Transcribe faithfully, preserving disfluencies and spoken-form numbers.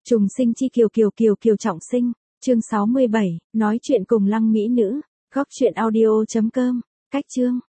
Trùng sinh chi kiều kiều kiều kiều trọng sinh, chương sáu mươi bảy, nói chuyện cùng Lăng Mỹ Nữ, góc truyện audio chấm com, cách chương.